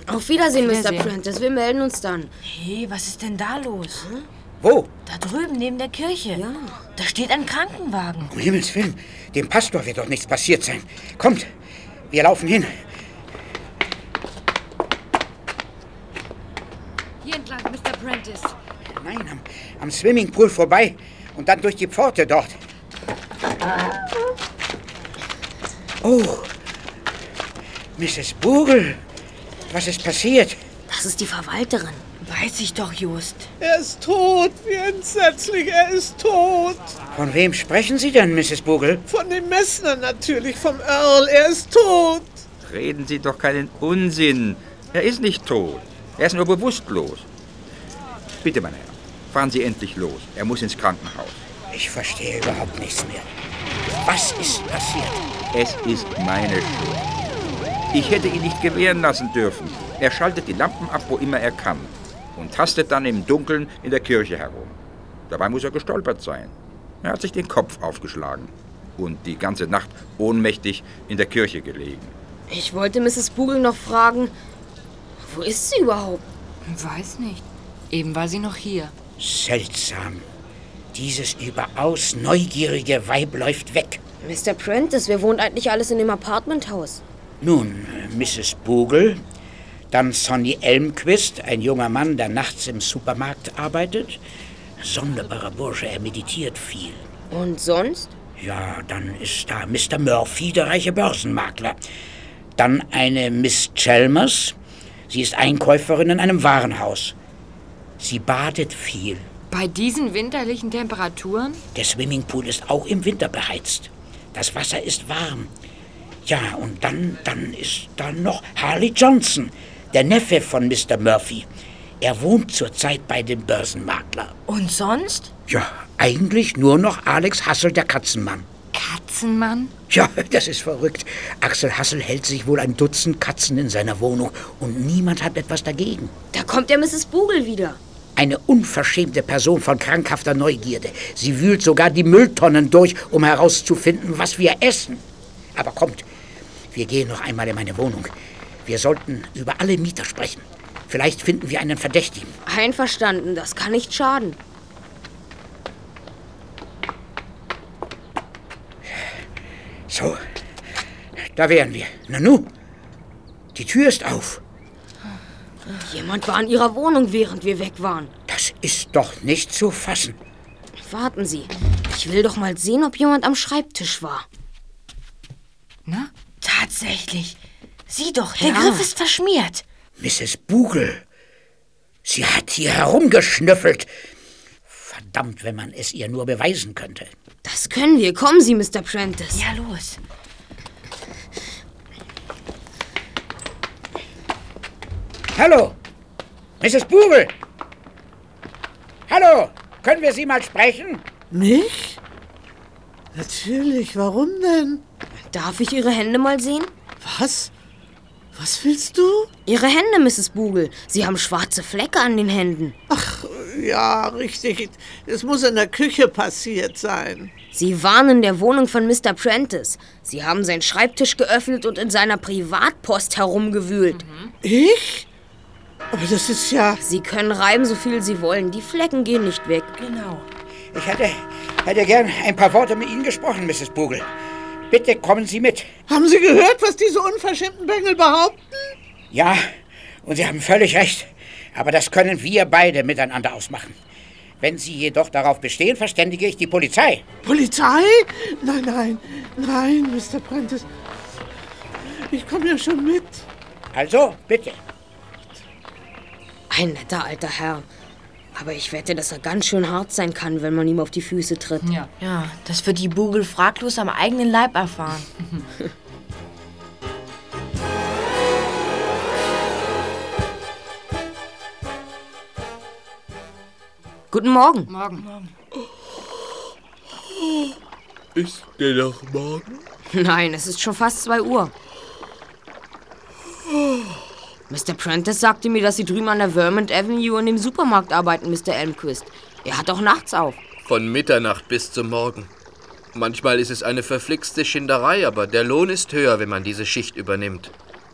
Auf Wiedersehen, Mr. Prentice. Wir melden uns dann. Hey, was ist denn da los? Wo? Da drüben, neben der Kirche. Ja. Da steht ein Krankenwagen. Um Himmels Willen, dem Pastor wird doch nichts passiert sein. Kommt, wir laufen hin. Hier entlang, Mr. Prentice. Nein, am Swimmingpool vorbei und dann durch die Pforte dort. Oh, Mrs. Bogle, was ist passiert? Das ist die Verwalterin. Weiß ich doch, Just. Er ist tot, wie entsetzlich, er ist tot. Von wem sprechen Sie denn, Mrs. Bogle? Von dem Messner natürlich, vom Earl, er ist tot. Reden Sie doch keinen Unsinn. Er ist nicht tot. Er ist nur bewusstlos. Bitte, mein Herr, fahren Sie endlich los. Er muss ins Krankenhaus. Ich verstehe überhaupt nichts mehr. Was ist passiert? Es ist meine Schuld. Ich hätte ihn nicht gewähren lassen dürfen. Er schaltet die Lampen ab, wo immer er kann. Und tastet dann im Dunkeln in der Kirche herum. Dabei muss er gestolpert sein. Er hat sich den Kopf aufgeschlagen und die ganze Nacht ohnmächtig in der Kirche gelegen. Ich wollte Mrs. Bogle noch fragen, wo ist sie überhaupt? Weiß nicht. Eben war sie noch hier. Seltsam. Dieses überaus neugierige Weib läuft weg. Mr. Prentice, wer wohnt eigentlich alles in dem Apartmenthaus? Nun, Mrs. Bogle, dann Sonny Elmquist, ein junger Mann, der nachts im Supermarkt arbeitet. Sonderbarer Bursche, er meditiert viel. Und sonst? Ja, dann ist da Mr. Murphy, der reiche Börsenmakler. Dann eine Miss Chalmers. Sie ist Einkäuferin in einem Warenhaus. Sie badet viel. Bei diesen winterlichen Temperaturen? Der Swimmingpool ist auch im Winter beheizt. Das Wasser ist warm. Ja, und dann ist da noch Harley Johnson, der Neffe von Mr. Murphy. Er wohnt zurzeit bei dem Börsenmakler. Und sonst? Ja, eigentlich nur noch Alex Hassel, der Katzenmann. Katzenmann? Ja, das ist verrückt. Axel Hassel hält sich wohl ein Dutzend Katzen in seiner Wohnung und niemand hat etwas dagegen. Da kommt ja Mrs. Bogle wieder. Eine unverschämte Person von krankhafter Neugierde. Sie wühlt sogar die Mülltonnen durch, um herauszufinden, was wir essen. Aber kommt, wir gehen noch einmal in meine Wohnung. Wir sollten über alle Mieter sprechen. Vielleicht finden wir einen Verdächtigen. Einverstanden, das kann nicht schaden. So, da wären wir. Nanu, die Tür ist auf. Jemand war in ihrer Wohnung, während wir weg waren. Das ist doch nicht zu fassen. Warten Sie, ich will doch mal sehen, ob jemand am Schreibtisch war. Na? Tatsächlich. Sieh doch, der Ja. Griff ist verschmiert. Mrs. Bogle, sie hat hier herumgeschnüffelt. Verdammt, wenn man es ihr nur beweisen könnte. Das können wir. Kommen Sie, Mr. Prentice. Ja, los. Hallo, Mrs. Bogle. Hallo, können wir Sie mal sprechen? Mich? Natürlich, warum denn? Darf ich Ihre Hände mal sehen? Was? Was willst du? Ihre Hände, Mrs. Bogle. Sie haben schwarze Flecke an den Händen. Ach, ja, richtig. Es muss in der Küche passiert sein. Sie waren in der Wohnung von Mr. Prentice. Sie haben seinen Schreibtisch geöffnet und in seiner Privatpost herumgewühlt. Ich? Aber das ist ja... Sie können reiben, so viel Sie wollen. Die Flecken gehen nicht weg. Genau. Ich hätte gern ein paar Worte mit Ihnen gesprochen, Mrs. Bogle. Bitte kommen Sie mit. Haben Sie gehört, was diese unverschämten Bengel behaupten? Ja, und Sie haben völlig recht. Aber das können wir beide miteinander ausmachen. Wenn Sie jedoch darauf bestehen, verständige ich die Polizei. Polizei? Nein, Mr. Prentice. Ich komme ja schon mit. Also, bitte. Ein netter alter Herr. Aber ich wette, dass er ganz schön hart sein kann, wenn man ihm auf die Füße tritt. Ja. Ja, das wird die Bogle fraglos am eigenen Leib erfahren. Guten Morgen. Morgen. Ist der noch morgen? Nein, es ist schon fast 2 Uhr. Mr. Prentice sagte mir, dass Sie drüben an der Vermont Avenue in dem Supermarkt arbeiten, Mr. Elmquist. Er hat auch nachts auf. Von Mitternacht bis zum Morgen. Manchmal ist es eine verflixte Schinderei, aber der Lohn ist höher, wenn man diese Schicht übernimmt.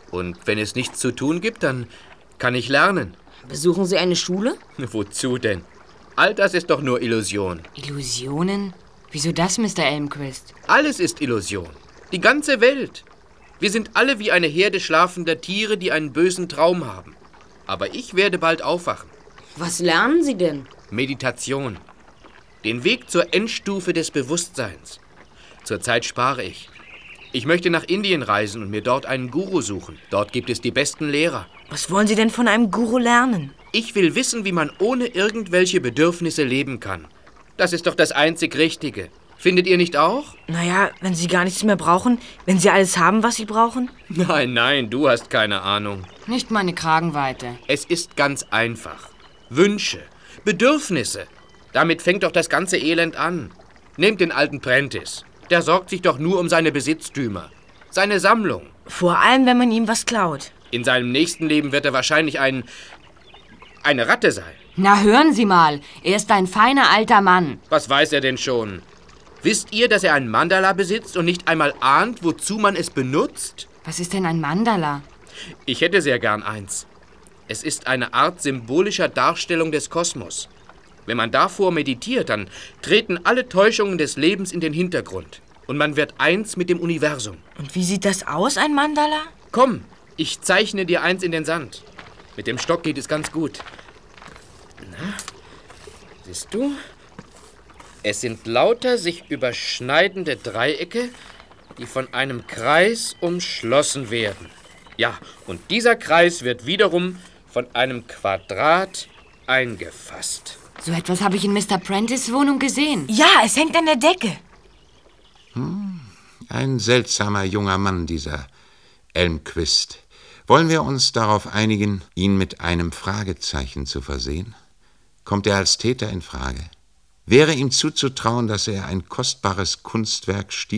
Und wenn es nichts zu tun gibt, dann kann ich lernen. Besuchen Sie eine Schule? Wozu denn? All das ist doch nur Illusion. Illusionen? Wieso das, Mr. Elmquist? Alles ist Illusion. Die ganze Welt. Wir sind alle wie eine Herde schlafender Tiere, die einen bösen Traum haben. Aber ich werde bald aufwachen. Was lernen Sie denn? Meditation. Den Weg zur Endstufe des Bewusstseins. Zurzeit spare ich. Ich möchte nach Indien reisen und mir dort einen Guru suchen. Dort gibt es die besten Lehrer. Was wollen Sie denn von einem Guru lernen? Ich will wissen, wie man ohne irgendwelche Bedürfnisse leben kann. Das ist doch das einzig Richtige. Findet ihr nicht auch? Naja, wenn Sie gar nichts mehr brauchen, wenn Sie alles haben, was Sie brauchen? Nein, du hast keine Ahnung. Nicht meine Kragenweite. Es ist ganz einfach. Wünsche, Bedürfnisse. Damit fängt doch das ganze Elend an. Nehmt den alten Prentice. Der sorgt sich doch nur um seine Besitztümer. Seine Sammlung. Vor allem, wenn man ihm was klaut. In seinem nächsten Leben wird er wahrscheinlich eine Ratte sein. Na, hören Sie mal. Er ist ein feiner alter Mann. Was weiß er denn schon? Wisst ihr, dass er ein Mandala besitzt und nicht einmal ahnt, wozu man es benutzt? Was ist denn ein Mandala? Ich hätte sehr gern eins. Es ist eine Art symbolischer Darstellung des Kosmos. Wenn man davor meditiert, dann treten alle Täuschungen des Lebens in den Hintergrund. Und man wird eins mit dem Universum. Und wie sieht das aus, ein Mandala? Komm, ich zeichne dir eins in den Sand. Mit dem Stock geht es ganz gut. Na, siehst du? Es sind lauter sich überschneidende Dreiecke, die von einem Kreis umschlossen werden. Ja, und dieser Kreis wird wiederum von einem Quadrat eingefasst. So etwas habe ich in Mr. Prentice' Wohnung gesehen. Ja, es hängt an der Decke. Ein seltsamer junger Mann, dieser Elmquist. Wollen wir uns darauf einigen, ihn mit einem Fragezeichen zu versehen? Kommt er als Täter in Frage? Wäre ihm zuzutrauen, dass er ein kostbares Kunstwerk stiehlt?